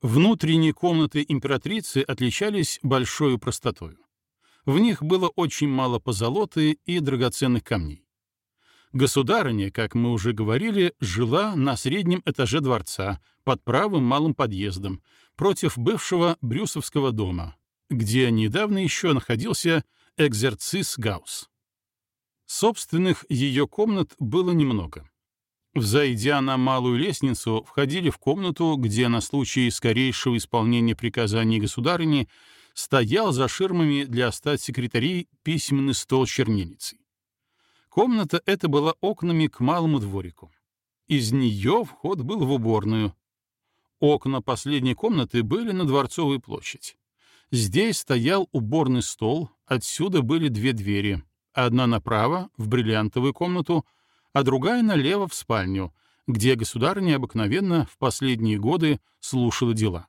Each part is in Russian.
Внутренние комнаты императрицы отличались большой простотой. В них было очень мало позолоты и драгоценных камней. Государыня, как мы уже говорили, жила на среднем этаже дворца, под правым малым подъездом, против бывшего Брюсовского дома, где недавно еще находился экзерцис Гаусс. Собственных ее комнат было немного. Взойдя на малую лестницу, входили в комнату, где на случай скорейшего исполнения приказаний государыни стоял за ширмами для статс-секретарей письменный стол с чернильницей. Комната эта была окнами к малому дворику. Из нее вход был в уборную. Окна последней комнаты были на Дворцовую площадь. Здесь стоял уборный стол, отсюда были две двери. Одна направо, в бриллиантовую комнату, а другая налево, в спальню, где государыня обыкновенно в последние годы слушала дела.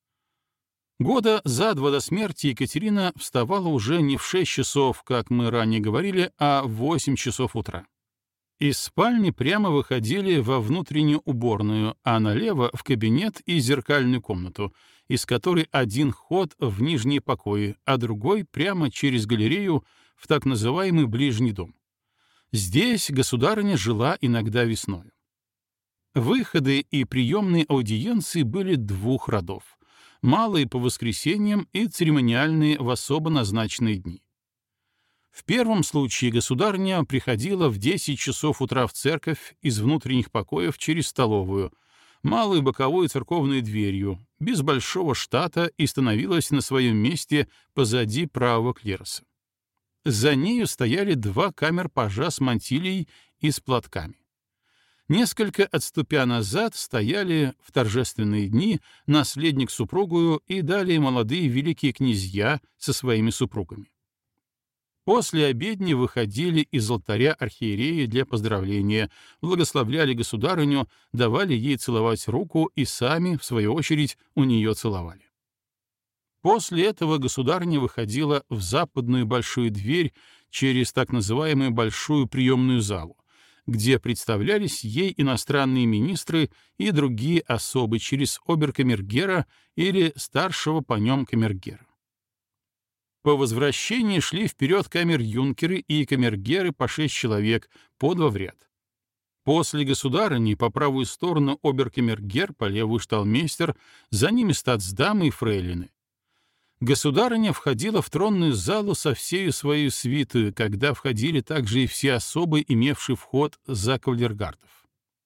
Года за два до смерти Екатерина вставала уже не в 6 часов, как мы ранее говорили, а в 8 часов утра. Из спальни прямо выходили во внутреннюю уборную, а налево — в кабинет и зеркальную комнату, из которой один ход в нижние покои, а другой прямо через галерею в так называемый ближний дом. Здесь государыня жила иногда весною. Выходы и приемные аудиенции были двух родов: малые по воскресеньям и церемониальные в особо назначенные дни. В первом случае государыня приходила в 10 часов утра в церковь из внутренних покоев через столовую, малую боковую церковную дверью, без большого штата, и становилась на своем месте позади правого клироса. За нею стояли два камер-пажа с мантилией и с платками. Несколько отступя назад стояли в торжественные дни наследник с супругою и далее молодые великие князья со своими супругами. После обедни выходили из алтаря архиереи для поздравления, благословляли государыню, давали ей целовать руку и сами, в свою очередь, у нее целовали. После этого государыня выходила в западную большую дверь через так называемую большую приемную залу, где представлялись ей иностранные министры и другие особы через обер-камергера или старшего по нем камергера. По возвращении шли вперед камер-юнкеры и камергеры по 6 человек, по 2 в ряд. После государыни по правую сторону обер-камергер, по левую шталмейстер, за ними статсдамы и фрейлины. Государыня входила в тронную залу со всею своей свитой, когда входили также и все особы, имевшие вход за кавалергардов.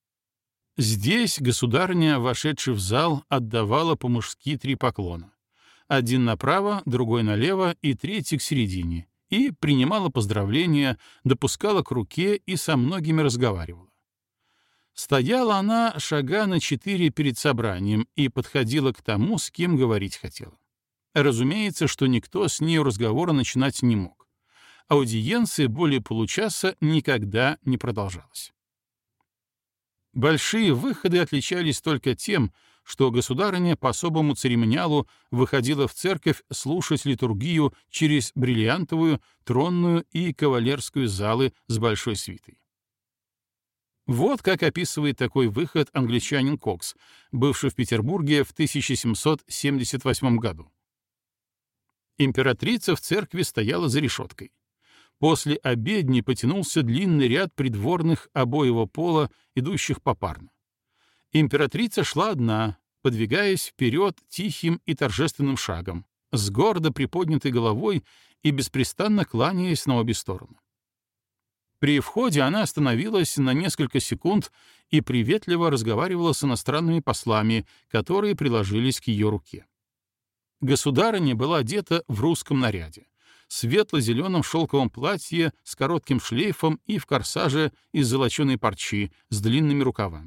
Здесь государыня, вошедшая в зал, отдавала по-мужски 3 поклона. Один направо, другой налево и третий к середине, и принимала поздравления, допускала к руке и со многими разговаривала. Стояла она шага на 4 перед собранием и подходила к тому, с кем говорить хотела. Разумеется, что никто с нею разговора начинать не мог. Аудиенция более получаса никогда не продолжалась. Большие выходы отличались только тем, что государыня по особому церемониалу выходила в церковь слушать литургию через бриллиантовую, тронную и кавалерскую залы с большой свитой. Вот как описывает такой выход англичанин Кокс, бывший в Петербурге в 1778 году. Императрица в церкви стояла за решеткой. После обедни потянулся длинный ряд придворных обоего пола, идущих попарно. Императрица шла одна, подвигаясь вперед тихим и торжественным шагом, с гордо приподнятой головой и беспрестанно кланяясь на обе стороны. При входе она остановилась на несколько секунд и приветливо разговаривала с иностранными послами, которые приложились к ее руке. Государыня была одета в русском наряде, светло-зеленом шелковом платье с коротким шлейфом и в корсаже из золоченой парчи с длинными рукавами.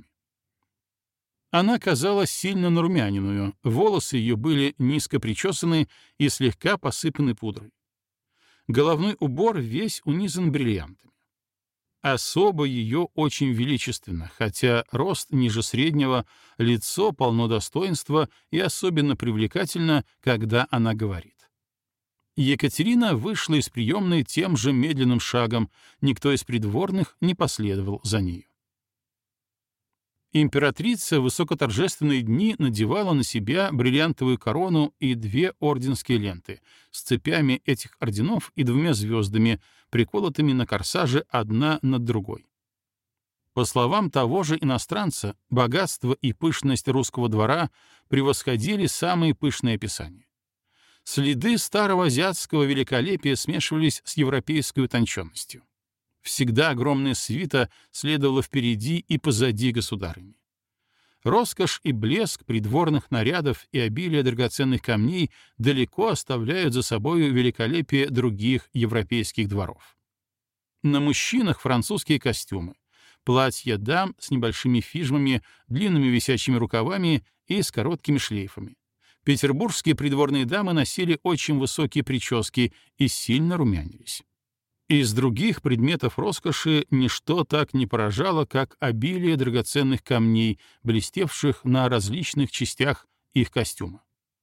Она казалась сильно нарумяненную, волосы ее были низко причесаны и слегка посыпаны пудрой. Головной убор весь унизан бриллиантами. Особо ее очень величественно, хотя рост ниже среднего, лицо полно достоинства и особенно привлекательно, когда она говорит. Екатерина вышла из приемной тем же медленным шагом, никто из придворных не последовал за нею. Императрица в высокоторжественные дни надевала на себя бриллиантовую корону и 2 орденские ленты с цепями этих орденов и 2 звездами, приколотыми на корсаже одна над другой. По словам того же иностранца, богатство и пышность русского двора превосходили самые пышные описания. Следы старого азиатского великолепия смешивались с европейской утонченностью. Всегда огромная свита следовала впереди и позади государыни. Роскошь и блеск придворных нарядов и обилие драгоценных камней далеко оставляют за собою великолепие других европейских дворов. На мужчинах французские костюмы, платья дам с небольшими фижмами, длинными висячими рукавами и с короткими шлейфами. Петербургские придворные дамы носили очень высокие прически и сильно румянились. Из других предметов роскоши ничто так не поражало, как обилие драгоценных камней, блестевших на различных частях их костюма.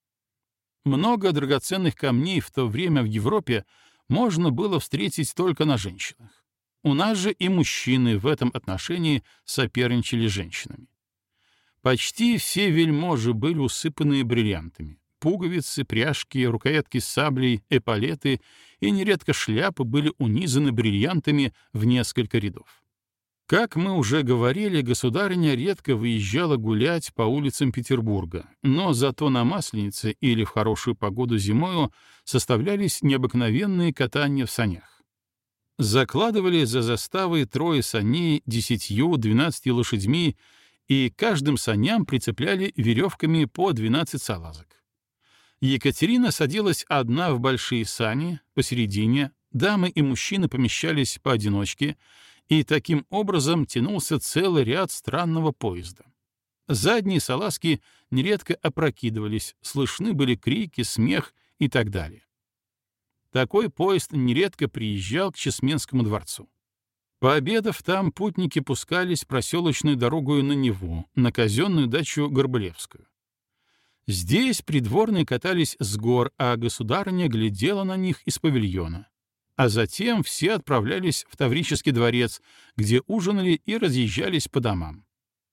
Много драгоценных камней в то время в Европе можно было встретить только на женщинах. У нас же и мужчины в этом отношении соперничали с женщинами. Почти все вельможи были усыпаны бриллиантами. Пуговицы, пряжки, рукоятки саблей, эполеты и нередко шляпы были унизаны бриллиантами в несколько рядов. Как мы уже говорили, государыня редко выезжала гулять по улицам Петербурга, но зато на Масленице или в хорошую погоду зимою составлялись необыкновенные катания в санях. Закладывали за заставой 3 саней 10-12 лошадьми, и каждым саням прицепляли веревками по 12 салазок. Екатерина садилась одна в большие сани, посередине, дамы и мужчины помещались поодиночке, и таким образом тянулся целый ряд странного поезда. Задние салазки нередко опрокидывались, слышны были крики, смех и так далее. Такой поезд нередко приезжал к Чесменскому дворцу. Пообедав там, путники пускались проселочной дорогою на Неву, на казенную дачу Горбылевскую. Здесь придворные катались с гор, а государыня глядела на них из павильона. А затем все отправлялись в Таврический дворец, где ужинали и разъезжались по домам.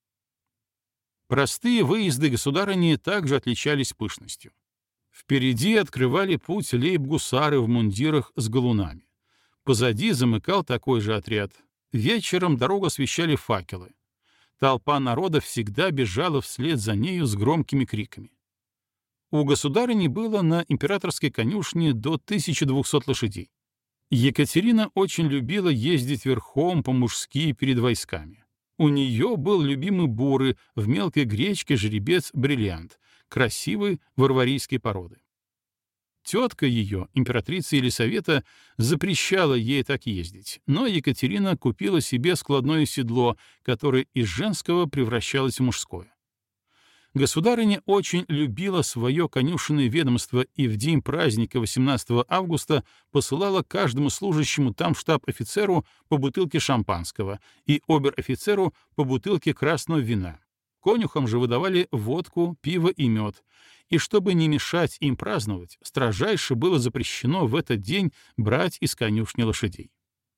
Простые выезды государыни также отличались пышностью. Впереди открывали путь лейб-гусары в мундирах с галунами. Позади замыкал такой же отряд. Вечером дорогу освещали факелы. Толпа народа всегда бежала вслед за нею с громкими криками. У государыни было на императорской конюшне до 1200 лошадей. Екатерина очень любила ездить верхом по-мужски перед войсками. У нее был любимый буры в мелкой гречке жеребец-бриллиант, красивой варварийской породы. Тетка ее, императрица Елисавета, запрещала ей так ездить, но Екатерина купила себе складное седло, которое из женского превращалось в мужское. Государыня очень любила свое конюшенное ведомство и в день праздника 18 августа посылала каждому служащему там штаб-офицеру по бутылке шампанского и обер-офицеру по бутылке красного вина. Конюхам же выдавали водку, пиво и мед, и чтобы не мешать им праздновать, строжайше было запрещено в этот день брать из конюшни лошадей.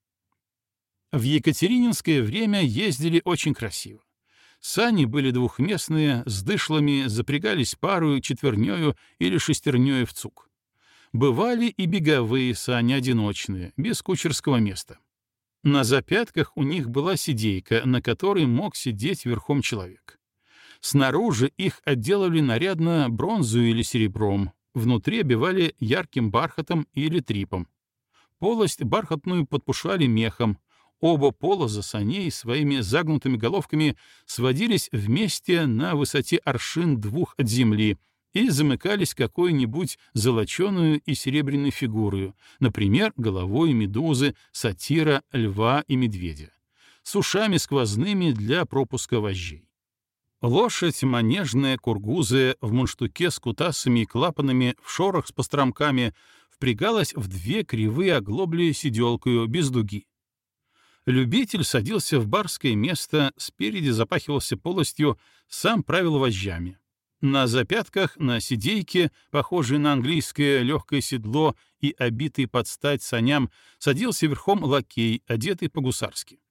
В екатерининское время ездили очень красиво. Сани были двухместные, с дышлами, запрягались парою, четвернёю или шестернёю в цуг. Бывали и беговые сани одиночные, без кучерского места. На запятках у них была сидейка, на которой мог сидеть верхом человек. Снаружи их отделали нарядно бронзою или серебром, внутри обивали ярким бархатом или трипом. Полость бархатную подпушали мехом. Оба полоза саней своими загнутыми головками сводились вместе на высоте аршин 2 от земли и замыкались какой-нибудь золоченую и серебряной фигурою, например, головой медузы, сатира, льва и медведя, с ушами сквозными для пропуска вожжей. Лошадь манежная, кургузая, в мундштуке с кутасами и клапанами, в шорах с постромками, впрягалась в 2 кривые оглобли сиделкою без дуги. Любитель садился в барское место, спереди запахивался полостью, сам правил вожжами. На запятках, на сидейке, похожей на английское легкое седло и обитый под стать саням, садился верхом лакей, одетый по-гусарски.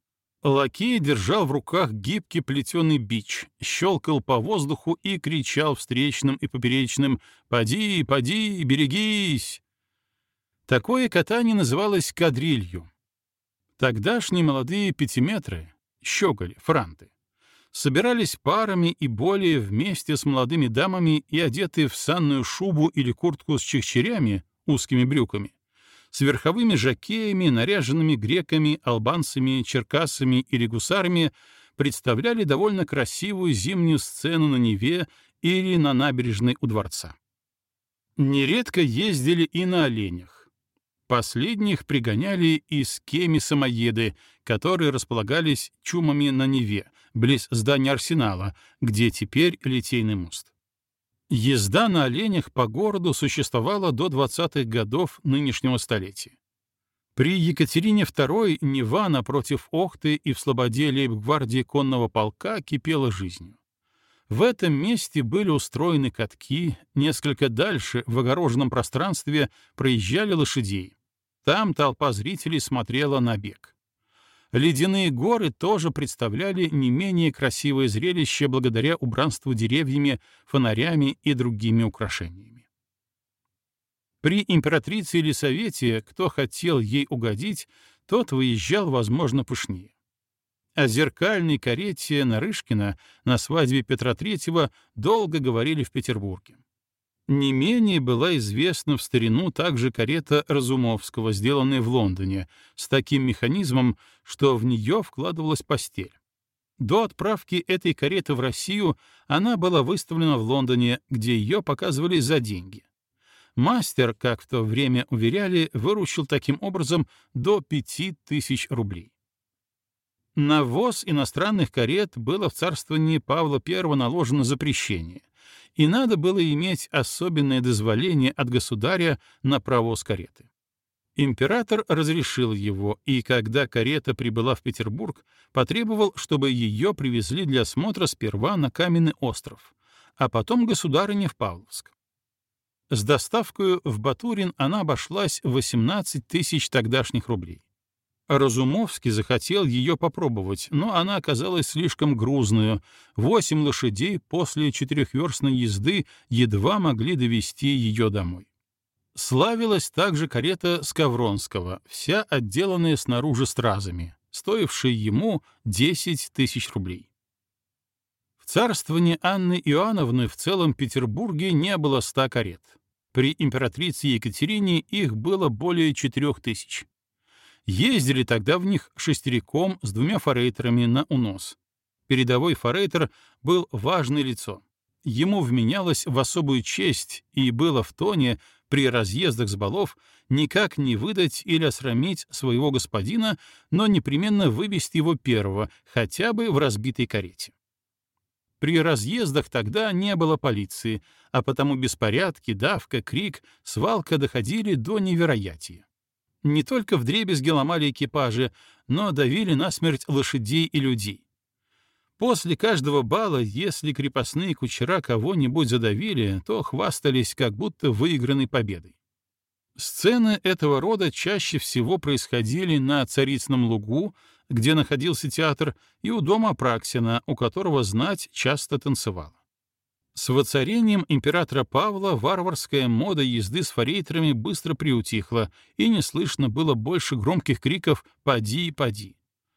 Лакей держал в руках гибкий плетеный бич, щелкал по воздуху и кричал встречным и поперечным: «Поди, поди, берегись!». Такое катание называлось кадрилью. Тогдашние молодые пятиметры, щеголи, франты, собирались парами и более вместе с молодыми дамами и одетые в санную шубу или куртку с чехчерями, узкими брюками, с верховыми жокеями, наряженными греками, албанцами, черкасами или гусарами, представляли довольно красивую зимнюю сцену на Неве или на набережной у дворца. Нередко ездили и на оленях. Последних пригоняли из Кеми-самоеды, которые располагались чумами на Неве, близ здания Арсенала, где теперь Литейный мост. Езда на оленях по городу существовала до 20-х годов нынешнего столетия. При Екатерине II Нева напротив Охты и в слободе лейб-гвардии конного полка кипела жизнью. В этом месте были устроены катки, несколько дальше, в огороженном пространстве, проезжали лошадей. Там толпа зрителей смотрела на бег. Ледяные горы тоже представляли не менее красивое зрелище благодаря убранству деревьями, фонарями и другими украшениями. При императрице Елисавете, кто хотел ей угодить, тот выезжал, возможно, пышнее. О зеркальной карете Нарышкина на свадьбе Петра III долго говорили в Петербурге. Не менее была известна в старину также карета Разумовского, сделанная в Лондоне, с таким механизмом, что в нее вкладывалась постель. До отправки этой кареты в Россию она была выставлена в Лондоне, где ее показывали за деньги. Мастер, как в то время уверяли, выручил таким образом до 5000 рублей. На ввоз иностранных карет было в царствовании Павла I наложено запрещение, и надо было иметь особенное дозволение от государя на провоз кареты. Император разрешил его, и когда карета прибыла в Петербург, потребовал, чтобы ее привезли для осмотра сперва на Каменный остров, а потом государыне в Павловск. С доставкой в Батурин она обошлась в 18 000 тогдашних рублей. Разумовский захотел ее попробовать, но она оказалась слишком грузную. 8 лошадей после 4-верстной езды едва могли довести ее домой. Славилась также карета Скавронского, вся отделанная снаружи стразами, стоившая ему 10 000 рублей. В царствовании Анны Иоанновны в целом Петербурге не было 100 карет. При императрице Екатерине их было более 4000. Ездили тогда в них шестериком с 2 форейтерами на унос. Передовой форейтер был важное лицо. Ему вменялось в особую честь и было в тоне при разъездах с балов никак не выдать или осрамить своего господина, но непременно вывести его первого, хотя бы в разбитой карете. При разъездах тогда не было полиции, а потому беспорядки, давка, крик, свалка доходили до невероятия. Не только вдребезги ломали экипажи, но давили насмерть лошадей и людей. После каждого бала, если крепостные кучера кого-нибудь задавили, то хвастались как будто выигранной победой. Сцены этого рода чаще всего происходили на Царицыном лугу, где находился театр, и у дома Апраксина, у которого знать часто танцевала. С воцарением императора Павла варварская мода езды с форейтерами быстро приутихла, и не слышно было больше громких криков «Поди, поди!».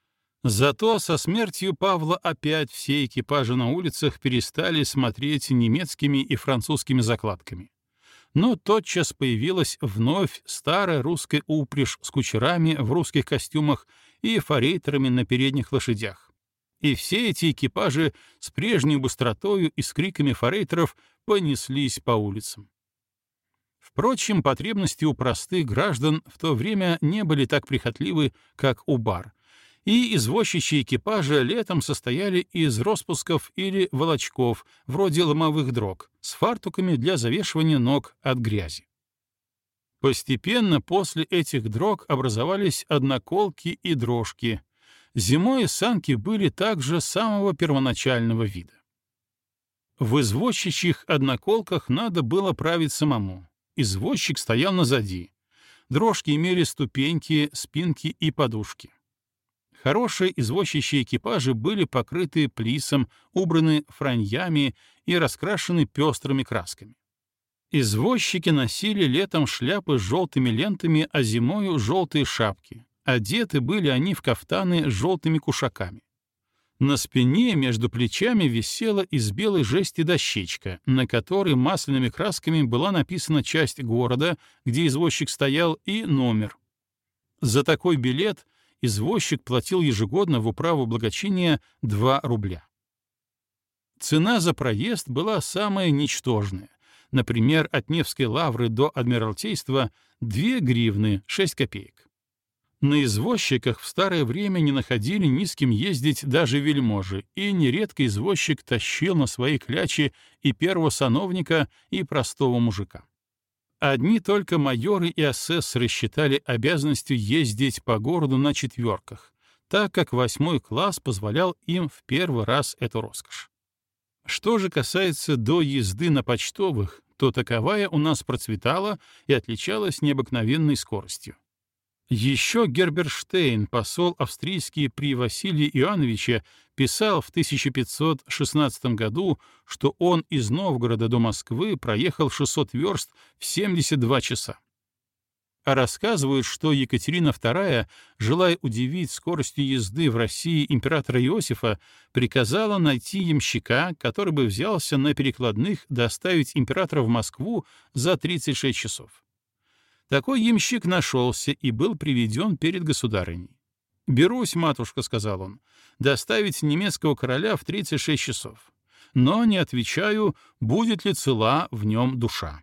Зато со смертью Павла опять все экипажи на улицах перестали смотреть немецкими и французскими закладками. Но тотчас появилась вновь старая русская упряжь с кучерами в русских костюмах и форейтерами на передних лошадях. И все эти экипажи с прежней быстротою и с криками форейтеров понеслись по улицам. Впрочем, потребности у простых граждан в то время не были так прихотливы, как у бар, и извозчичьи экипажи летом состояли из роспусков или волочков, вроде ломовых дрог, с фартуками для завешивания ног от грязи. Постепенно после этих дрог образовались одноколки и дрожки. Зимой санки были также самого первоначального вида. В извозчичьих одноколках надо было править самому. Извозчик стоял назади. Дрожки имели ступеньки, спинки и подушки. Хорошие извозчичьи экипажи были покрыты плисом, убраны франьями и раскрашены пестрыми красками. Извозчики носили летом шляпы с желтыми лентами, а зимою — желтые шапки. Одеты были они в кафтаны с желтыми кушаками. На спине между плечами висела из белой жести дощечка, на которой масляными красками была написана часть города, где извозчик стоял, и номер. За такой билет извозчик платил ежегодно в управу благочиния 2 рубля. Цена за проезд была самая ничтожная. Например, от Невской лавры до Адмиралтейства — 2 гривны 6 копеек. На извозчиках в старое время не находили ни с кем ездить даже вельможи, и нередко извозчик тащил на своей кляче и первого сановника, и простого мужика. Одни только майоры и асессоры считали обязанностью ездить по городу на четверках, так как 8 класс позволял им в первый раз эту роскошь. Что же касается до езды на почтовых, то таковая у нас процветала и отличалась необыкновенной скоростью. Еще Герберштейн, посол австрийский при Василии Иоанновиче, писал в 1516 году, что он из Новгорода до Москвы проехал 600 верст в 72 часа. А рассказывают, что Екатерина II, желая удивить скоростью езды в России императора Иосифа, приказала найти ямщика, который бы взялся на перекладных доставить императора в Москву за 36 часов. Такой ямщик нашелся и был приведен перед государыней. «Берусь, матушка», — сказал он, — «доставить немецкого короля в 36 часов. Но не отвечаю, будет ли цела в нем душа».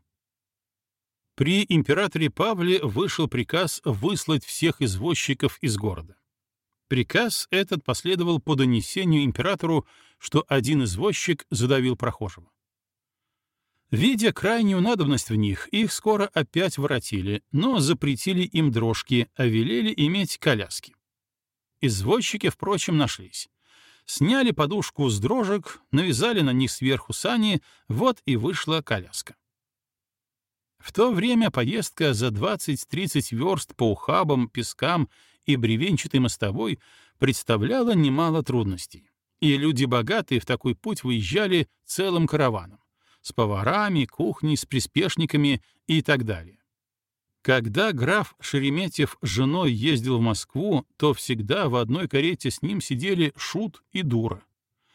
При императоре Павле вышел приказ выслать всех извозчиков из города. Приказ этот последовал по донесению императору, что один извозчик задавил прохожего. Видя крайнюю надобность в них, их скоро опять воротили, но запретили им дрожки, а велели иметь коляски. Извозчики, впрочем, нашлись. Сняли подушку с дрожек, навязали на них сверху сани, вот и вышла коляска. В то время поездка за 20-30 верст по ухабам, пескам и бревенчатой мостовой представляла немало трудностей, и люди богатые в такой путь выезжали целым караваном, с поварами, кухней, с приспешниками и так далее. Когда граф Шереметьев с женой ездил в Москву, то всегда в одной карете с ним сидели шут и дура.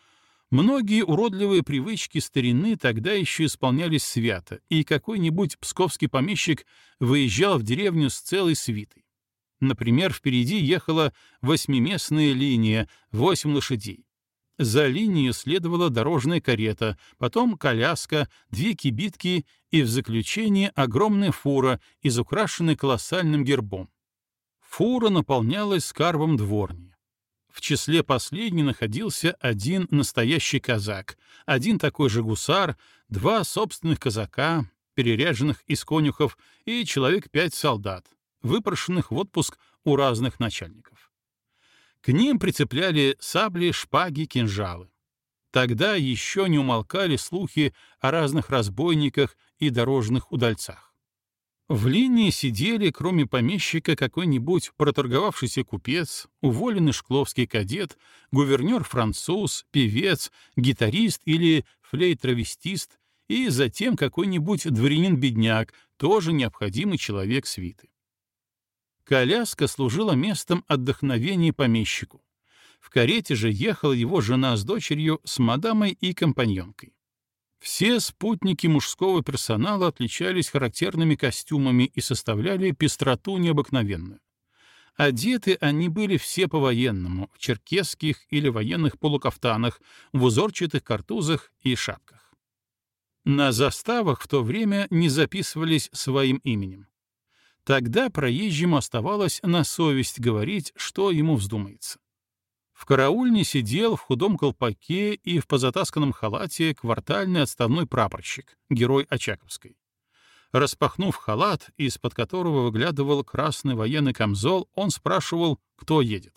Многие уродливые привычки старины тогда еще исполнялись свято, и какой-нибудь псковский помещик выезжал в деревню с целой свитой. Например, впереди ехала 8-местная линия, 8 лошадей. За линию следовала дорожная карета, потом коляска, 2 кибитки и в заключение огромная фура, изукрашенная колоссальным гербом. Фура наполнялась скарбом дворни. В числе последней находился один настоящий казак, один такой же гусар, 2 собственных казака, переряженных из конюхов, и человек 5 солдат, выпрошенных в отпуск у разных начальников. К ним прицепляли сабли, шпаги, кинжалы. Тогда еще не умолкали слухи о разных разбойниках и дорожных удальцах. В линии сидели, кроме помещика, какой-нибудь проторговавшийся купец, уволенный шкловский кадет, гувернер-француз, певец, гитарист или флейт-травестист, и затем какой-нибудь дворянин-бедняк, тоже необходимый человек свиты. Коляска служила местом отдохновения помещику. В карете же ехала его жена с дочерью, с мадамой и компаньонкой. Все спутники мужского персонала отличались характерными костюмами и составляли пестроту необыкновенную. Одеты они были все по-военному, в черкесских или военных полукафтанах, в узорчатых картузах и шапках. На заставах в то время не записывались своим именем. Тогда проезжему оставалось на совесть говорить, что ему вздумается. В караульне сидел в худом колпаке и в позатасканном халате квартальный отставной прапорщик, герой Очаковской. Распахнув халат, из-под которого выглядывал красный военный камзол, он спрашивал, кто едет.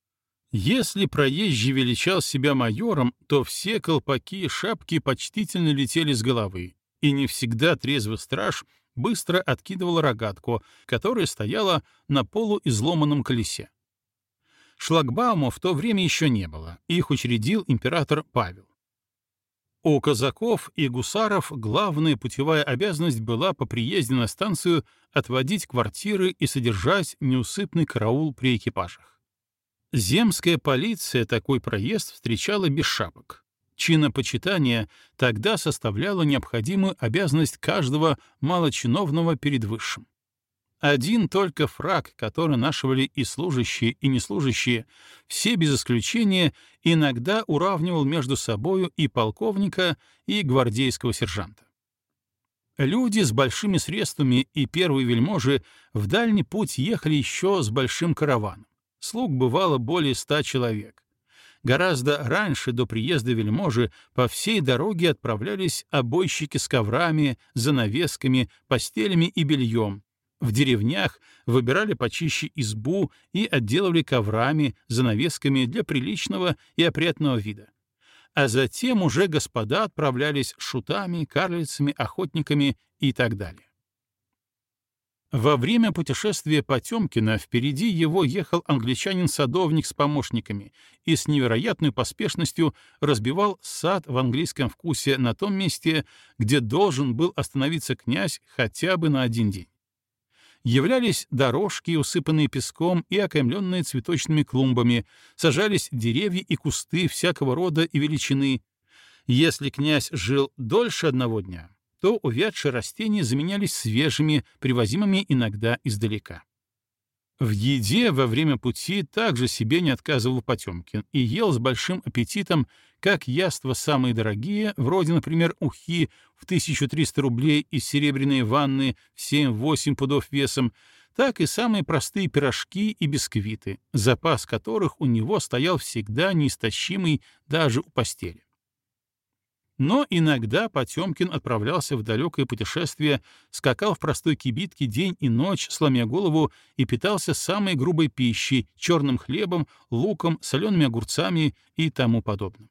Если проезжий величал себя майором, то все колпаки и шапки почтительно летели с головы, и не всегда трезвый страж быстро откидывал рогатку, которая стояла на полуизломанном колесе. Шлагбаума в то время еще не было, их учредил император Павел. У казаков и гусаров главная путевая обязанность была по приезде на станцию отводить квартиры и содержать неусыпный караул при экипажах. Земская полиция такой проезд встречала без шапок. Чинопочитание тогда составляло необходимую обязанность каждого малочиновного перед высшим. Один только фрак, который ношивали и служащие, и неслужащие, все без исключения, иногда уравнивал между собою и полковника, и гвардейского сержанта. Люди с большими средствами и первые вельможи в дальний путь ехали еще с большим караваном. Слуг бывало более 100 человек. Гораздо раньше, до приезда вельможи, по всей дороге отправлялись обойщики с коврами, занавесками, постелями и бельем. В деревнях выбирали почище избу и отделывали коврами, занавесками для приличного и опрятного вида. А затем уже господа отправлялись шутами, карлицами, охотниками и так далее. Во время путешествия Потёмкина впереди его ехал англичанин-садовник с помощниками и с невероятной поспешностью разбивал сад в английском вкусе на том месте, где должен был остановиться князь хотя бы на один день. Являлись дорожки, усыпанные песком и окаймленные цветочными клумбами, сажались деревья и кусты всякого рода и величины. Если князь жил дольше одного дня, то увядшие растения заменялись свежими, привозимыми иногда издалека. В еде во время пути также себе не отказывал Потёмкин и ел с большим аппетитом как яства самые дорогие, вроде, например, ухи в 1300 рублей из серебряной ванны в 7-8 пудов весом, так и самые простые пирожки и бисквиты, запас которых у него стоял всегда неистощимый даже у постели. Но иногда Потёмкин отправлялся в далекое путешествие, скакал в простой кибитке день и ночь, сломя голову, и питался самой грубой пищей, черным хлебом, луком, солеными огурцами и тому подобным.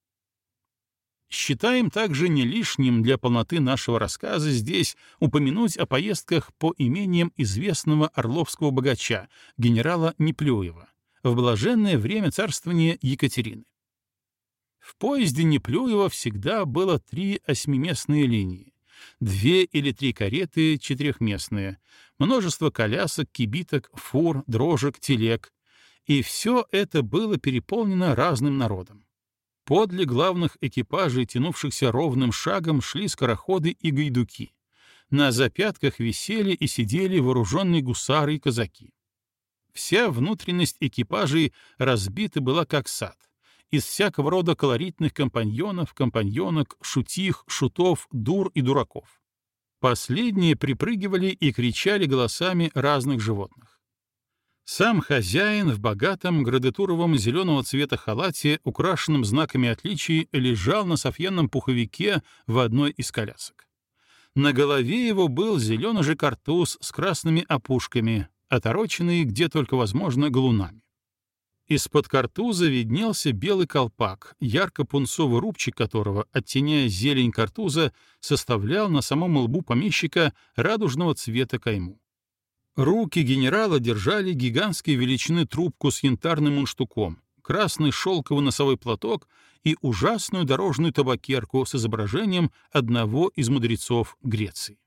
Считаем также не лишним для полноты нашего рассказа здесь упомянуть о поездках по имениям известного орловского богача, генерала Неплюева, в блаженное время царствования Екатерины. В поезде Неплюева всегда было 3 8-местные линии, 2 или 3 кареты 4-местные, множество колясок, кибиток, фур, дрожек, телег. И все это было переполнено разным народом. Подле главных экипажей, тянувшихся ровным шагом, шли скороходы и гайдуки. На запятках висели и сидели вооруженные гусары и казаки. Вся внутренность экипажей разбита была как сад. Из всякого рода колоритных компаньонов, компаньонок, шутих, шутов, дур и дураков. Последние припрыгивали и кричали голосами разных животных. Сам хозяин в богатом градатуровом зеленого цвета халате, украшенном знаками отличий, лежал на софьянном пуховике в одной из колясок. На голове его был зеленый же картуз с красными опушками, отороченный где только возможно галунами. Из-под картуза виднелся белый колпак, ярко-пунцовый рубчик которого, оттеняя зелень картуза, составлял на самом лбу помещика радужного цвета кайму. Руки генерала держали гигантской величины трубку с янтарным мундштуком, красный шелковый носовой платок и ужасную дорожную табакерку с изображением одного из мудрецов Греции.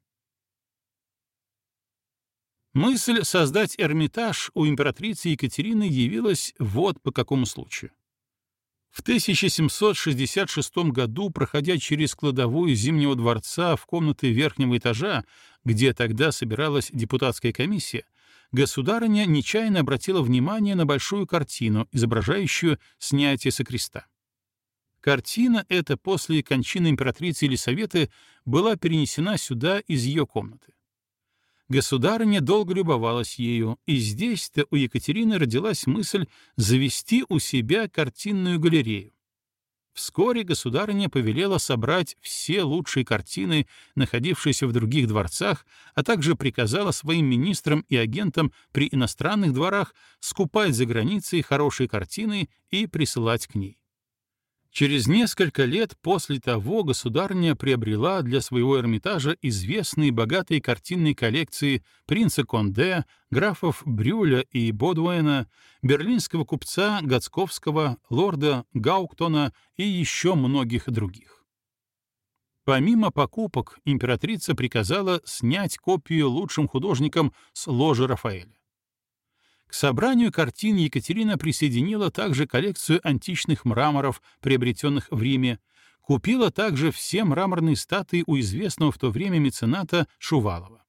Мысль создать Эрмитаж у императрицы Екатерины явилась вот по какому случаю. В 1766 году, проходя через кладовую Зимнего дворца в комнаты верхнего этажа, где тогда собиралась депутатская комиссия, государыня нечаянно обратила внимание на большую картину, изображающую снятие со креста. Картина эта после кончины императрицы Елисаветы была перенесена сюда из ее комнаты. Государыня долго любовалась ею, и здесь-то у Екатерины родилась мысль завести у себя картинную галерею. Вскоре государыня повелела собрать все лучшие картины, находившиеся в других дворцах, а также приказала своим министрам и агентам при иностранных дворах скупать за границей хорошие картины и присылать к ней. Через несколько лет после того государыня приобрела для своего Эрмитажа известные богатые картинные коллекции принца Конде, графов Брюля и Бодуэна, берлинского купца Гацковского, лорда Гауктона и еще многих других. Помимо покупок, императрица приказала снять копию лучшим художникам с ложи Рафаэля. К собранию картин Екатерина присоединила также коллекцию античных мраморов, приобретенных в Риме, купила также все мраморные статуи у известного в то время мецената Шувалова.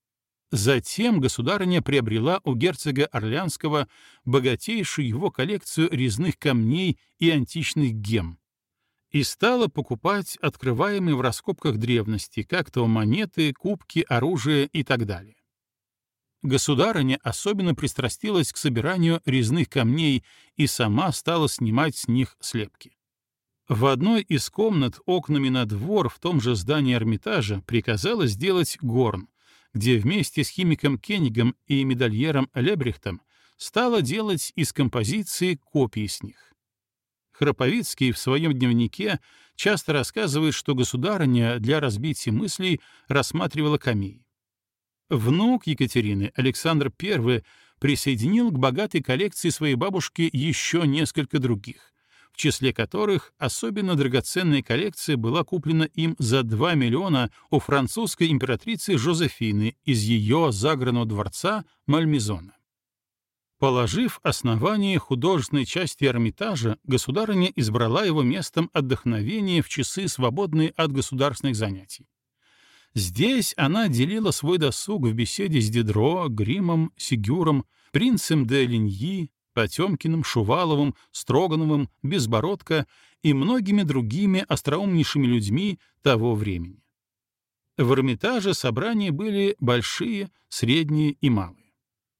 Затем государыня приобрела у герцога Орлеанского богатейшую его коллекцию резных камней и античных гем и стала покупать открываемые в раскопках древности, как то монеты, кубки, оружие и так далее. Государыня особенно пристрастилась к собиранию резных камней и сама стала снимать с них слепки. В одной из комнат окнами на двор в том же здании Эрмитажа приказала сделать горн, где вместе с химиком Кеннигом и медальером Лебрехтом стала делать из композиции копии с них. Храповицкий в своем дневнике часто рассказывает, что государыня для разбития мыслей рассматривала камеи. Внук Екатерины, Александр I, присоединил к богатой коллекции своей бабушки еще несколько других, в числе которых особенно драгоценная коллекция была куплена им за 2 миллиона у французской императрицы Жозефины из ее загородного дворца Мальмезона. Положив основание художественной части Эрмитажа, государыня избрала его местом отдохновения в часы, свободные от государственных занятий. Здесь она делила свой досуг в беседе с Дидро, Гримом, Сигюром, принцем де Линьи, Потемкиным, Шуваловым, Строгановым, Безбородко и многими другими остроумнейшими людьми того времени. В Эрмитаже собрания были большие, средние и малые.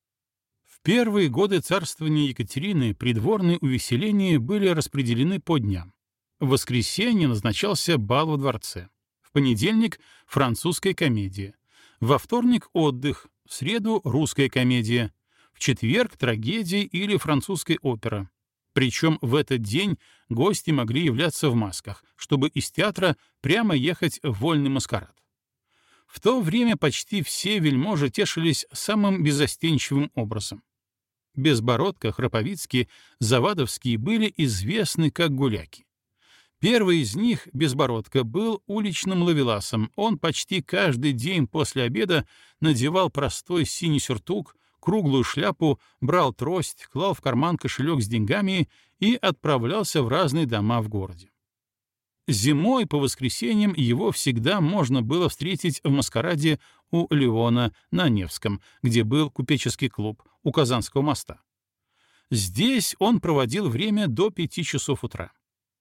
В первые годы царствования Екатерины придворные увеселения были распределены по дням. В воскресенье назначался бал во дворце. В понедельник — французская комедия, во вторник — отдых, в среду — русская комедия, в четверг — трагедия или французская опера. Причем в этот день гости могли являться в масках, чтобы из театра прямо ехать в вольный маскарад. В то время почти все вельможи тешились самым беззастенчивым образом. Безбородко, Храповицкий, Завадовский были известны как гуляки. Первый из них, Безбородко, был уличным ловеласом. Он почти каждый день после обеда надевал простой синий сюртук, круглую шляпу, брал трость, клал в карман кошелек с деньгами и отправлялся в разные дома в городе. Зимой по воскресеньям его всегда можно было встретить в маскараде у Леона на Невском, где был купеческий клуб, у Казанского моста. Здесь он проводил время до 5 часов утра.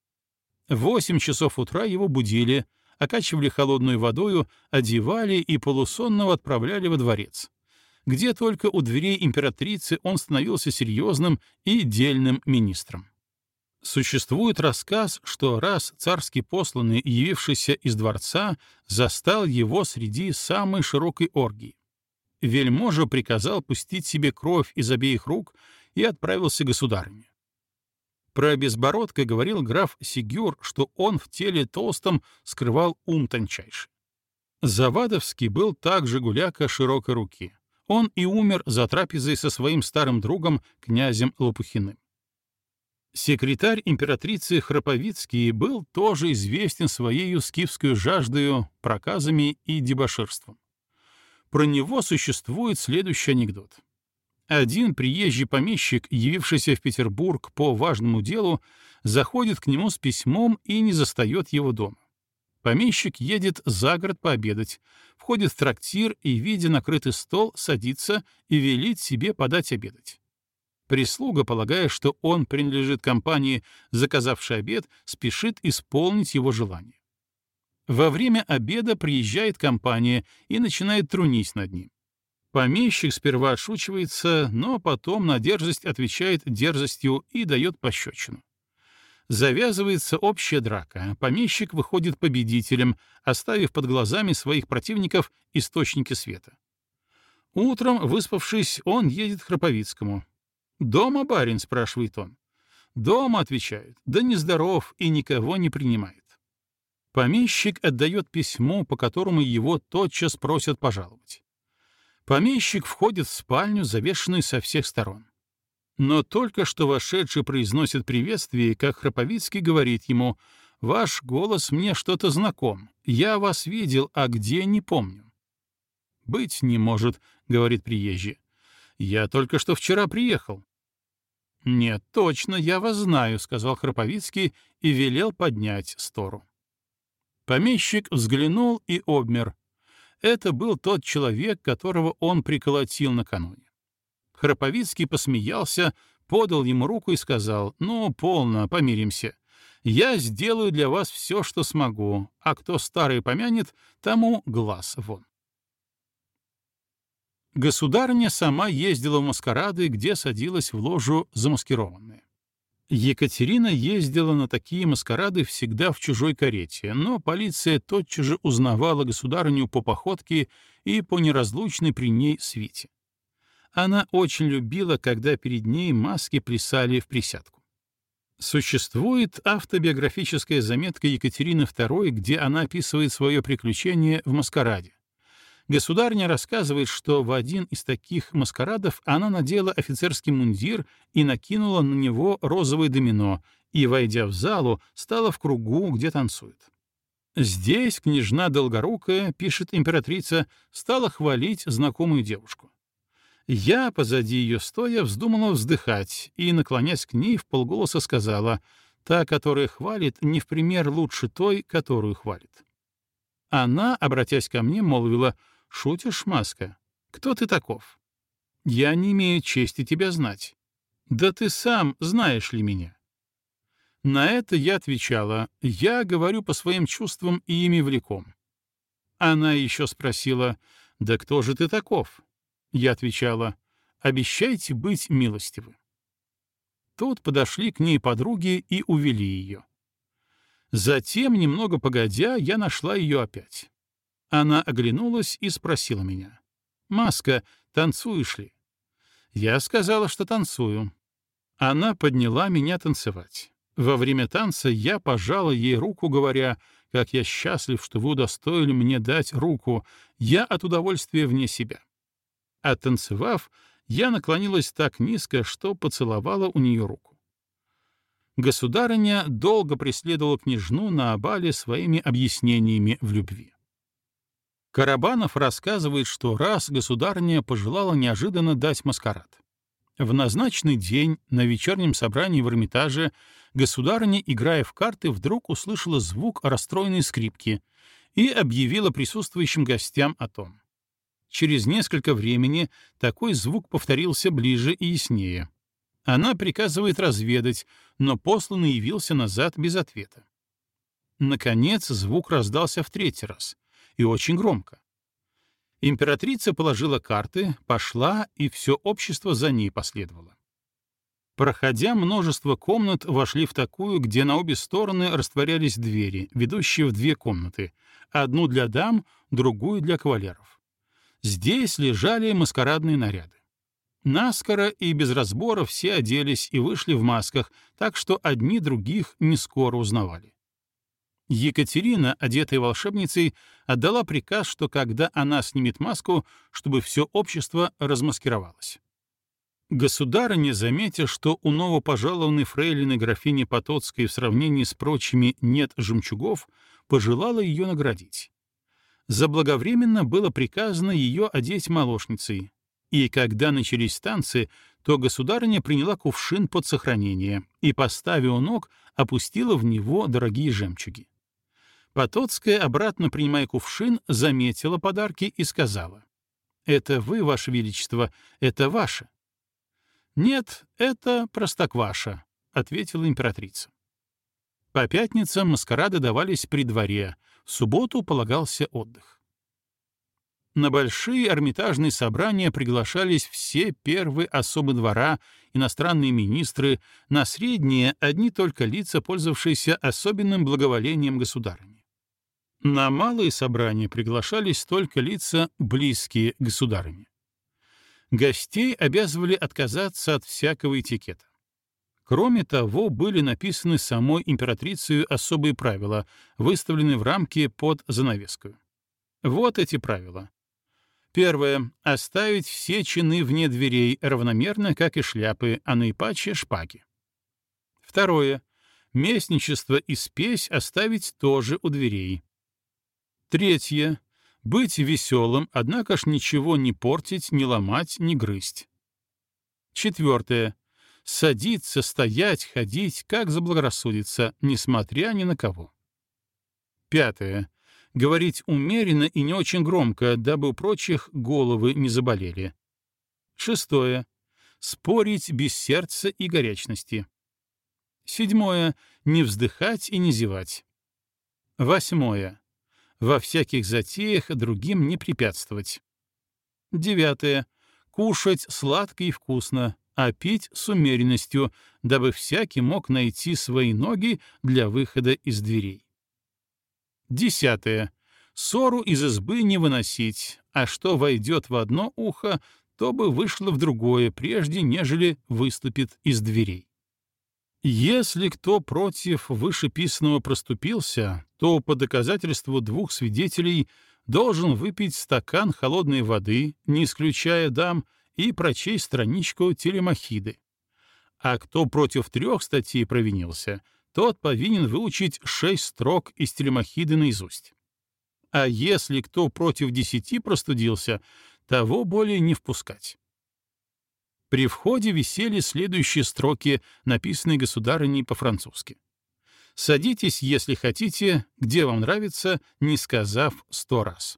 В 8 часов утра его будили, окачивали холодной водою, одевали и полусонного отправляли во дворец, где только у дверей императрицы он становился серьезным и дельным министром. Существует рассказ, что раз царский посланный, явившийся из дворца, застал его среди самой широкой оргии. Вельможа приказал пустить себе кровь из обеих рук и отправился к государыне. Про Безбородко говорил граф Сигюр, что он в теле толстом скрывал ум тончайший. Завадовский был также гуляка широкой руки. Он и умер за трапезой со своим старым другом, князем Лопухиным. Секретарь императрицы Храповицкий был тоже известен своей скифской жаждою, проказами и дебоширством. Про него существует следующий анекдот. Один приезжий помещик, явившийся в Петербург по важному делу, заходит к нему с письмом и не застает его дома. Помещик едет за город пообедать, входит в трактир и, видя накрытый стол, садится и велит себе подать обедать. Прислуга, полагая, что он принадлежит компании, заказавшей обед, спешит исполнить его желание. Во время обеда приезжает компания и начинает трунить над ним. Помещик сперва отшучивается, но потом на дерзость отвечает дерзостью и дает пощечину. Завязывается общая драка, помещик выходит победителем, оставив под глазами своих противников источники света. Утром, выспавшись, он едет к Храповицкому. «Дома барин?» — спрашивает он. Дома, отвечают, да нездоров и никого не принимает. Помещик отдает письмо, по которому его тотчас просят пожаловать. Помещик входит в спальню, завешенную со всех сторон. Но только что вошедший произносит приветствие, как Храповицкий говорит ему: «Ваш голос мне что-то знаком. Я вас видел, а где — не помню». «Быть не может», — говорит приезжий. «Я только что вчера приехал». «Нет, точно, я вас знаю», — сказал Храповицкий и велел поднять стору. Помещик взглянул и обмер. Это был тот человек, которого он приколотил накануне. Храповицкий посмеялся, подал ему руку и сказал: «Ну, полно, помиримся. Я сделаю для вас все, что смогу, а кто старый помянет, тому глаз вон». Государыня сама ездила в маскарады, где садилась в ложу замаскированная. Екатерина ездила на такие маскарады всегда в чужой карете, но полиция тотчас же узнавала государыню по походке и по неразлучной при ней свите. Она очень любила, когда перед ней маски плясали в присядку. Существует автобиографическая заметка Екатерины II, где она описывает свое приключение в маскараде. Государыня рассказывает, что в один из таких маскарадов она надела офицерский мундир и накинула на него розовое домино, и, войдя в залу, стала в кругу, где танцуют. Здесь княжна Долгорукая, пишет императрица, стала хвалить знакомую девушку. Я, позади ее стоя, вздумала вздыхать и, наклонясь к ней, вполголоса сказала: «Та, которая хвалит, не в пример лучше той, которую хвалит». Она, обратясь ко мне, молвила: «Шутишь, Маска? Кто ты таков? Я не имею чести тебя знать. Да ты сам знаешь ли меня?» На это я отвечала: «Я говорю по своим чувствам и ими влеком». Она еще спросила: «Да кто же ты таков?» Я отвечала: «Обещайте быть милостивы». Тут подошли к ней подруги и увели ее. Затем, немного погодя, я нашла ее опять. Она оглянулась и спросила меня: «Маска, танцуешь ли?» Я сказала, что танцую. Она подняла меня танцевать. Во время танца я пожала ей руку, говоря: «Как я счастлив, что вы удостоили мне дать руку, я от удовольствия вне себя». Оттанцевав, я наклонилась так низко, что поцеловала у нее руку. Государыня долго преследовала княжну на бале своими объяснениями в любви. Карабанов рассказывает, что раз государыня пожелала неожиданно дать маскарад. В назначенный день на вечернем собрании в Эрмитаже государыня, играя в карты, вдруг услышала звук расстроенной скрипки и объявила присутствующим гостям о том. Через несколько времени такой звук повторился ближе и яснее. Она приказывает разведать, но посланный явился назад без ответа. Наконец звук раздался в третий раз, и очень громко. Императрица положила карты, пошла, и все общество за ней последовало. Проходя множество комнат, вошли в такую, где на обе стороны растворялись двери, ведущие в две комнаты, одну для дам, другую для кавалеров. Здесь лежали маскарадные наряды. Наскоро и без разбора все оделись и вышли в масках, так что одни других не скоро узнавали. Екатерина, одетая волшебницей, отдала приказ, что когда она снимет маску, чтобы все общество размаскировалось. Государыня, заметив, что у новопожалованной фрейлины графини Потоцкой в сравнении с прочими нет жемчугов, пожелала ее наградить. Заблаговременно было приказано ее одеть молочницей, и когда начались танцы, то государыня приняла кувшин под сохранение и, поставив у ног, опустила в него дорогие жемчуги. Потоцкая, обратно принимая кувшин, заметила подарки и сказала: «Это вы, ваше величество, это ваше». «Нет, это простокваша», — ответила императрица. По пятницам маскарады давались при дворе, в субботу полагался отдых. На большие эрмитажные собрания приглашались все первые особы двора, иностранные министры, на средние — одни только лица, пользовавшиеся особенным благоволением государыни. На малые собрания приглашались только лица, близкие к государыне. Гостей обязывали отказаться от всякого этикета. Кроме того, были написаны самой императрицей особые правила, выставленные в рамке под занавеску. Вот эти правила. Первое. Оставить все чины вне дверей равномерно, как и шляпы, а наипаче — шпаги. Второе. Местничество и спесь оставить тоже у дверей. Третье. Быть веселым, однако ж ничего не портить, не ломать, не грызть. Четвертое. Садиться, стоять, ходить, как заблагорассудится, несмотря ни на кого. Пятое. Говорить умеренно и не очень громко, дабы у прочих головы не заболели. Шестое. Спорить без сердца и горячности. Седьмое. Не вздыхать и не зевать. Восьмое. Во всяких затеях другим не препятствовать. Девятое. Кушать сладко и вкусно, а пить с умеренностью, дабы всякий мог найти свои ноги для выхода из дверей. Десятое. Ссору из избы не выносить, а что войдет в одно ухо, то бы вышло в другое, прежде нежели выступит из дверей. Если кто против вышеписанного проступился, то по доказательству двух свидетелей должен выпить стакан холодной воды, не исключая дам, и прочесть страничку Телемахиды. А кто против 3 статей провинился, тот повинен выучить 6 строк из Телемахиды наизусть. А если кто против 10 простудился, того более не впускать. При входе висели следующие строки, написанные государыней по-французски. «Садитесь, если хотите, где вам нравится, не сказав 100 раз».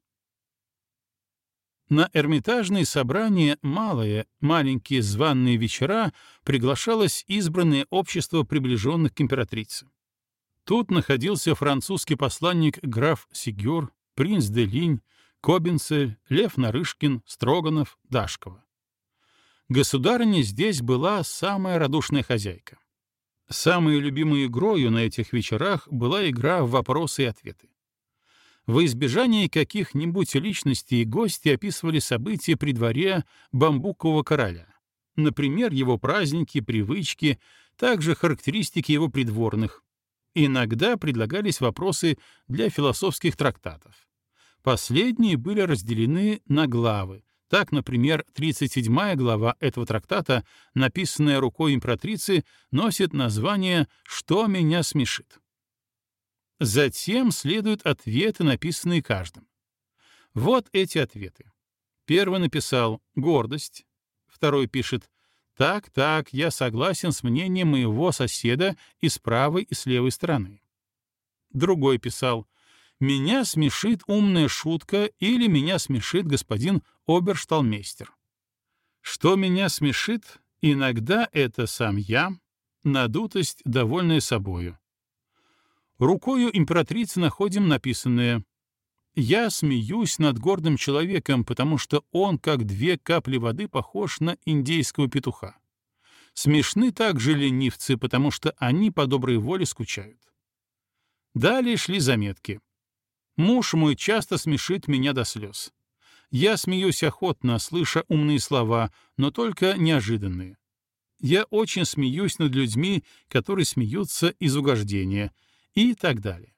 На Эрмитажные собрания маленькие званые вечера приглашалось избранное общество приближенных к императрице. Тут находился французский посланник граф Сигюр, принц де Линь, Кобенцель, Лев Нарышкин, Строганов, Дашкова. Государыня здесь была самая радушная хозяйка. Самой любимой игрою на этих вечерах была игра в вопросы и ответы. Во избежание каких-нибудь личностей гости описывали события при дворе бамбукового короля, например, его праздники, привычки, также характеристики его придворных. Иногда предлагались вопросы для философских трактатов. Последние были разделены на главы. Так, например, 37-я глава этого трактата, написанная рукой императрицы, носит название «Что меня смешит?». Затем следуют ответы, написанные каждым. Вот эти ответы. Первый написал «гордость», второй пишет «так, я согласен с мнением моего соседа и с правой, и с левой стороны». Другой писал «меня смешит умная шутка» или «меня смешит господин обершталмейстер». Что меня смешит, иногда это сам я, надутость, довольная собою. Рукою императрицы находим написанное «Я смеюсь над гордым человеком, потому что он, как 2 капли воды, похож на индейского петуха. Смешны также ленивцы, потому что они по доброй воле скучают». Далее шли заметки. «Муж мой часто смешит меня до слез. Я смеюсь охотно, слыша умные слова, но только неожиданные. Я очень смеюсь над людьми, которые смеются из угождения». И так далее.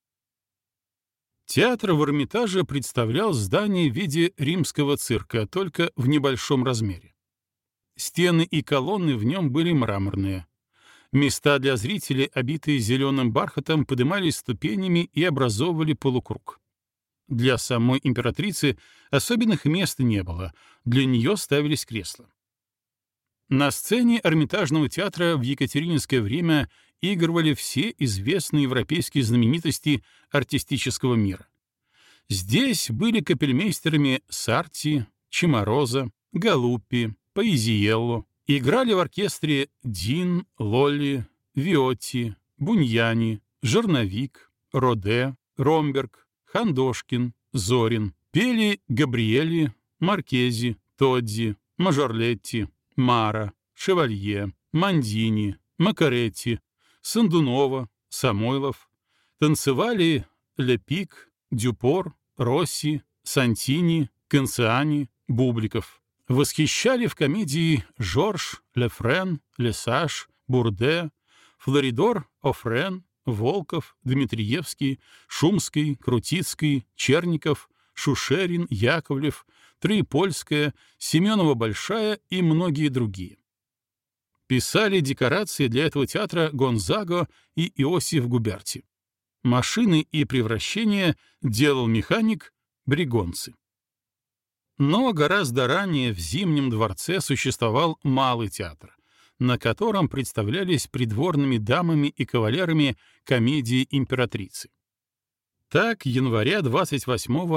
Театр в Эрмитаже представлял здание в виде римского цирка, только в небольшом размере. Стены и колонны в нем были мраморные. Места для зрителей, обитые зеленым бархатом, подымались ступенями и образовывали полукруг. Для самой императрицы особенных мест не было, для нее ставились кресла. На сцене Эрмитажного театра в екатерининское время игрывали все известные европейские знаменитости артистического мира. Здесь были капельмейстерами Сарти, Чимороза, Галуппи, Паизиелло, играли в оркестре Дин, Лолли, Виотти, Буньяни, Жерновик, Роде, Ромберг, Хандошкин, Зорин, пели Габриэли, Маркези, Тодди, Мажорлетти, Мара, Шевалье, Мандини, Макаретти, Сандунова, Самойлов, танцевали Лепик, Дюпор, Росси, Сантини, Канциани, Бубликов. Восхищали в комедии Жорж, Лефрен, Лесаж, Бурде, Флоридор, Офрен, Волков, Дмитриевский, Шумский, Крутицкий, Черников, Шушерин, Яковлев, Троепольская, Семенова-Большая и многие другие. Писали декорации для этого театра Гонзаго и Иосиф Губерти. Машины и превращения делал механик Бригонци. Но гораздо ранее в Зимнем дворце существовал Малый театр, на котором представлялись придворными дамами и кавалерами комедии императрицы. Так, января 28-го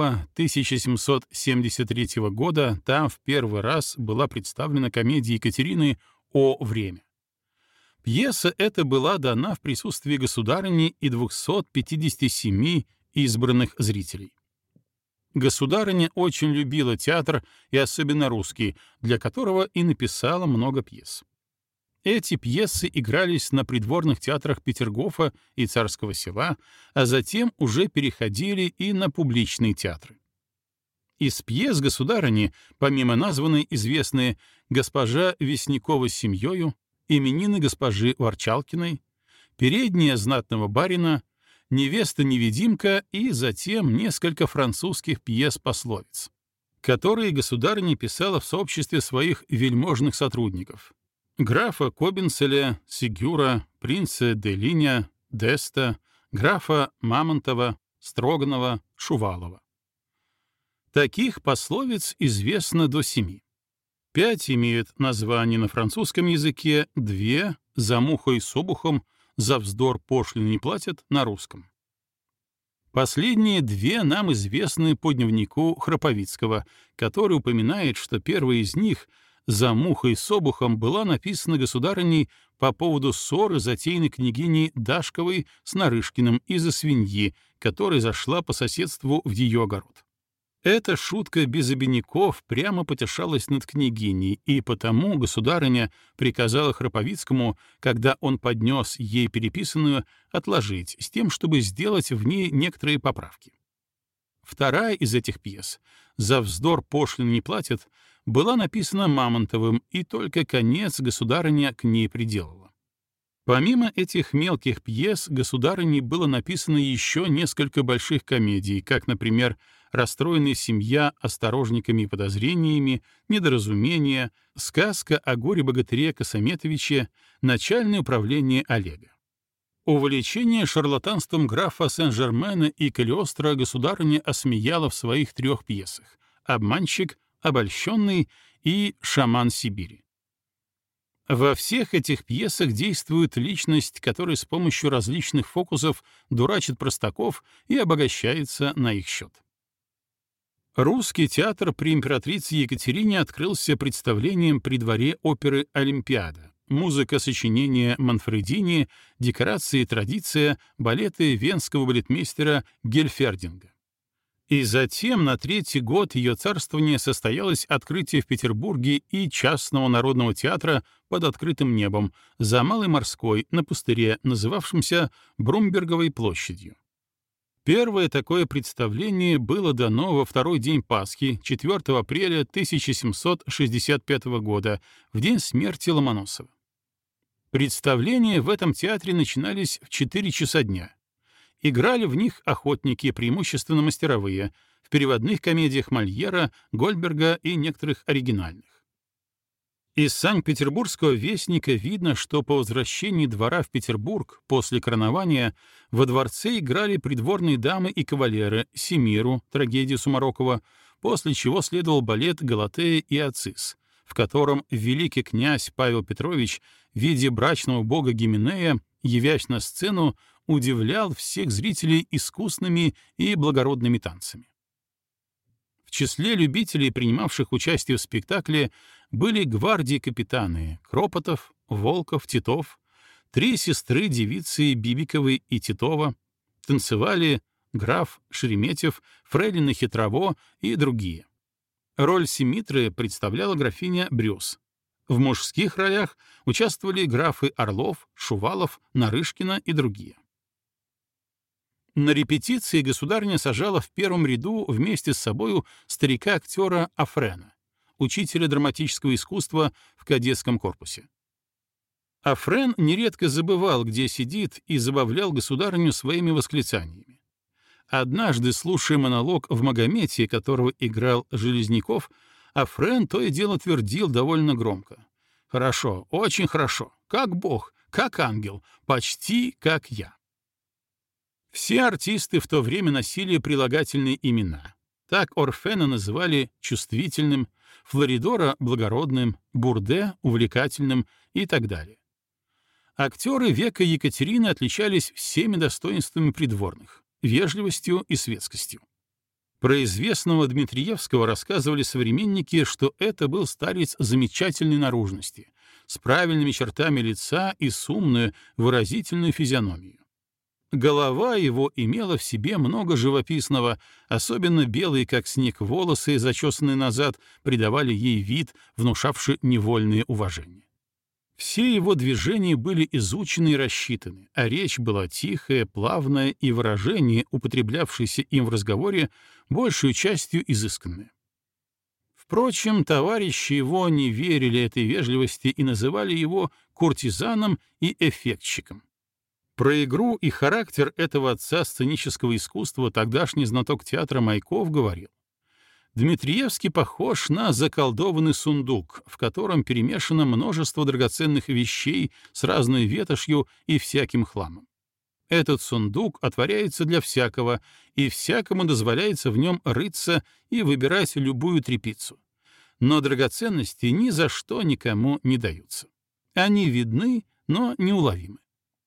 1773 года там в первый раз была представлена комедия Екатерины «О время». Пьеса эта была дана в присутствии государыни и 257 избранных зрителей. Государыня очень любила театр, и особенно русский, для которого и написала много пьес. Эти пьесы игрались на придворных театрах Петергофа и Царского Села, а затем уже переходили и на публичные театры. Из пьес государыни, помимо названной, известные «Госпожа Веснякова с семьёю», «Именины госпожи Ворчалкиной», «Передняя знатного барина», «Невеста-невидимка» и затем несколько французских пьес-пословиц, которые государыня писала в сообществе своих вельможных сотрудников — графа Кобенцеля, Сигюра, принца де Линя, Деста, графа Мамонтова, Строганова, Шувалова. Таких пословиц известно до 7. 5 имеют название на французском языке, 2 — «За мухой с обухом», «За вздор пошлины не платят» на русском. Последние 2 нам известны по дневнику Храповицкого, который упоминает, что первая из них, «За мухой с обухом», была написана государыней по поводу ссоры затеянной княгиней Дашковой с Нарышкиным из-за свиньи, которая зашла по соседству в ее огород. Эта шутка без обиняков прямо потешалась над княгиней, и потому государыня приказала Храповицкому, когда он поднес ей переписанную, отложить, с тем, чтобы сделать в ней некоторые поправки. Вторая из этих пьес, «За вздор пошлины не платят», была написана Мамонтовым, и только конец государыня к ней приделала. Помимо этих мелких пьес, государыней было написано еще несколько больших комедий, как, например, «Расстроенная семья осторожниками и подозрениями», «Недоразумение», «Сказка о горе-богатыре Косометовиче», «Начальное управление Олега». Увлечение шарлатанством графа Сен-Жермена и Калиостро государыня осмеяла в своих 3 пьесах «Обманщик», «Обольщенный» и «Шаман Сибири». Во всех этих пьесах действует личность, которая с помощью различных фокусов дурачит простаков и обогащается на их счет. Русский театр при императрице Екатерине открылся представлением при дворе оперы «Олимпиада», музыка сочинения Манфредини, декорации и традиция, балеты венского балетмейстера Гельфердинга. И затем на 3-й год ее царствования состоялось открытие в Петербурге и частного народного театра под открытым небом за Малой Морской на пустыре, называвшемся Брумберговой площадью. Первое такое представление было дано во 2-й день Пасхи, 4 апреля 1765 года, в день смерти Ломоносова. Представления в этом театре начинались в 4 часа дня. Играли в них охотники, преимущественно мастеровые, в переводных комедиях Мольера, Гольберга и некоторых оригинальных. Из Санкт-Петербургского вестника видно, что по возвращении двора в Петербург после коронования во дворце играли придворные дамы и кавалеры «Семиру», трагедию Сумарокова, после чего следовал балет «Галатея и Ацис», в котором великий князь Павел Петрович в виде брачного бога Гименея, явясь на сцену, удивлял всех зрителей искусными и благородными танцами. В числе любителей, принимавших участие в спектакле, были гвардии-капитаны Кропотов, Волков, Титов, 3 сестры-девицы Бибиковой и Титова, танцевали граф Шереметьев, фрейлина Хитрово и другие. Роль Симитры представляла графиня Брюс. В мужских ролях участвовали графы Орлов, Шувалов, Нарышкина и другие. На репетиции государыня сажала в первом ряду вместе с собою старика-актера Офрена, учителя драматического искусства в кадетском корпусе. А Френ нередко забывал, где сидит, и забавлял государыню своими восклицаниями. Однажды, слушая монолог в Магомете, которого играл Железняков, Френ то и дело твердил довольно громко: «Хорошо, очень хорошо, как Бог, как ангел, почти как я». Все артисты в то время носили прилагательные имена. Так Орфена называли чувствительным, Флоридора — благородным, Бурде — увлекательным и так далее. Актеры века Екатерины отличались всеми достоинствами придворных — вежливостью и светскостью. Про известного Дмитриевского рассказывали современники, что это был старец замечательной наружности, с правильными чертами лица и с умную, выразительную физиономию. Голова его имела в себе много живописного, особенно белые, как снег, волосы, зачесанные назад, придавали ей вид, внушавший невольное уважение. Все его движения были изучены и рассчитаны, а речь была тихая, плавная, и выражения, употреблявшиеся им в разговоре, большую частью изысканные. Впрочем, товарищи его не верили этой вежливости и называли его куртизаном и эффектщиком. Про игру и характер этого отца сценического искусства тогдашний знаток театра Майков говорил: Дмитриевский похож на заколдованный сундук, в котором перемешано множество драгоценных вещей с разной ветошью и всяким хламом. Этот сундук отворяется для всякого, и всякому дозволяется в нем рыться и выбирать любую трепицу. Но драгоценности ни за что никому не даются. Они видны, но неуловимы.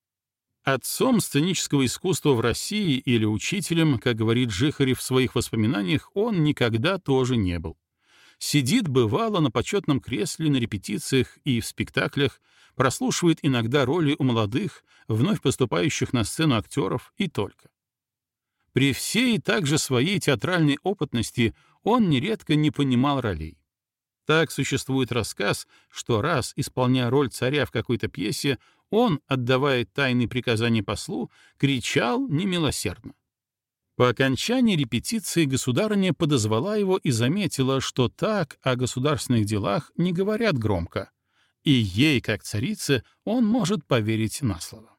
Отцом сценического искусства в России или учителем, как говорит Жихарев в своих воспоминаниях, он никогда тоже не был. Сидит, бывало, на почетном кресле на репетициях и в спектаклях, прослушивает иногда роли у молодых, вновь поступающих на сцену актеров и только. При всей также своей театральной опытности он нередко не понимал ролей. Так существует рассказ, что раз, исполняя роль царя в какой-то пьесе, он, отдавая тайные приказания послу, кричал немилосердно. По окончании репетиции государыня подозвала его и заметила, что так о государственных делах не говорят громко, и ей, как царице, он может поверить на слово.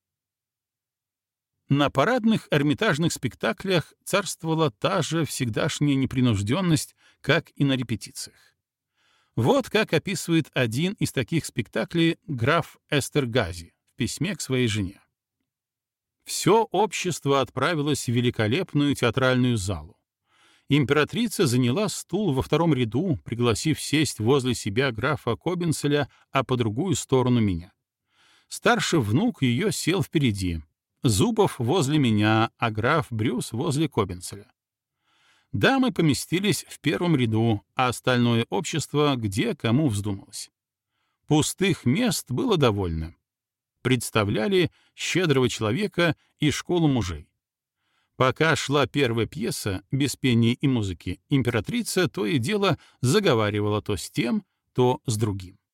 На парадных эрмитажных спектаклях царствовала та же всегдашняя непринужденность, как и на репетициях. Вот как описывает один из таких спектаклей граф Эстергази в письме к своей жене. Все общество отправилось в великолепную театральную залу. Императрица заняла стул во втором ряду, пригласив сесть возле себя графа Кобенцеля, а по другую сторону меня. Старший внук ее сел впереди, Зубов возле меня, а граф Брюс возле Кобенцеля. Дамы поместились в первом ряду, а остальное общество где кому вздумалось. Пустых мест было довольно. Представляли щедрого человека и школу мужей. Пока шла первая пьеса, без пения и музыки, императрица то и дело заговаривала то с тем, то с другим.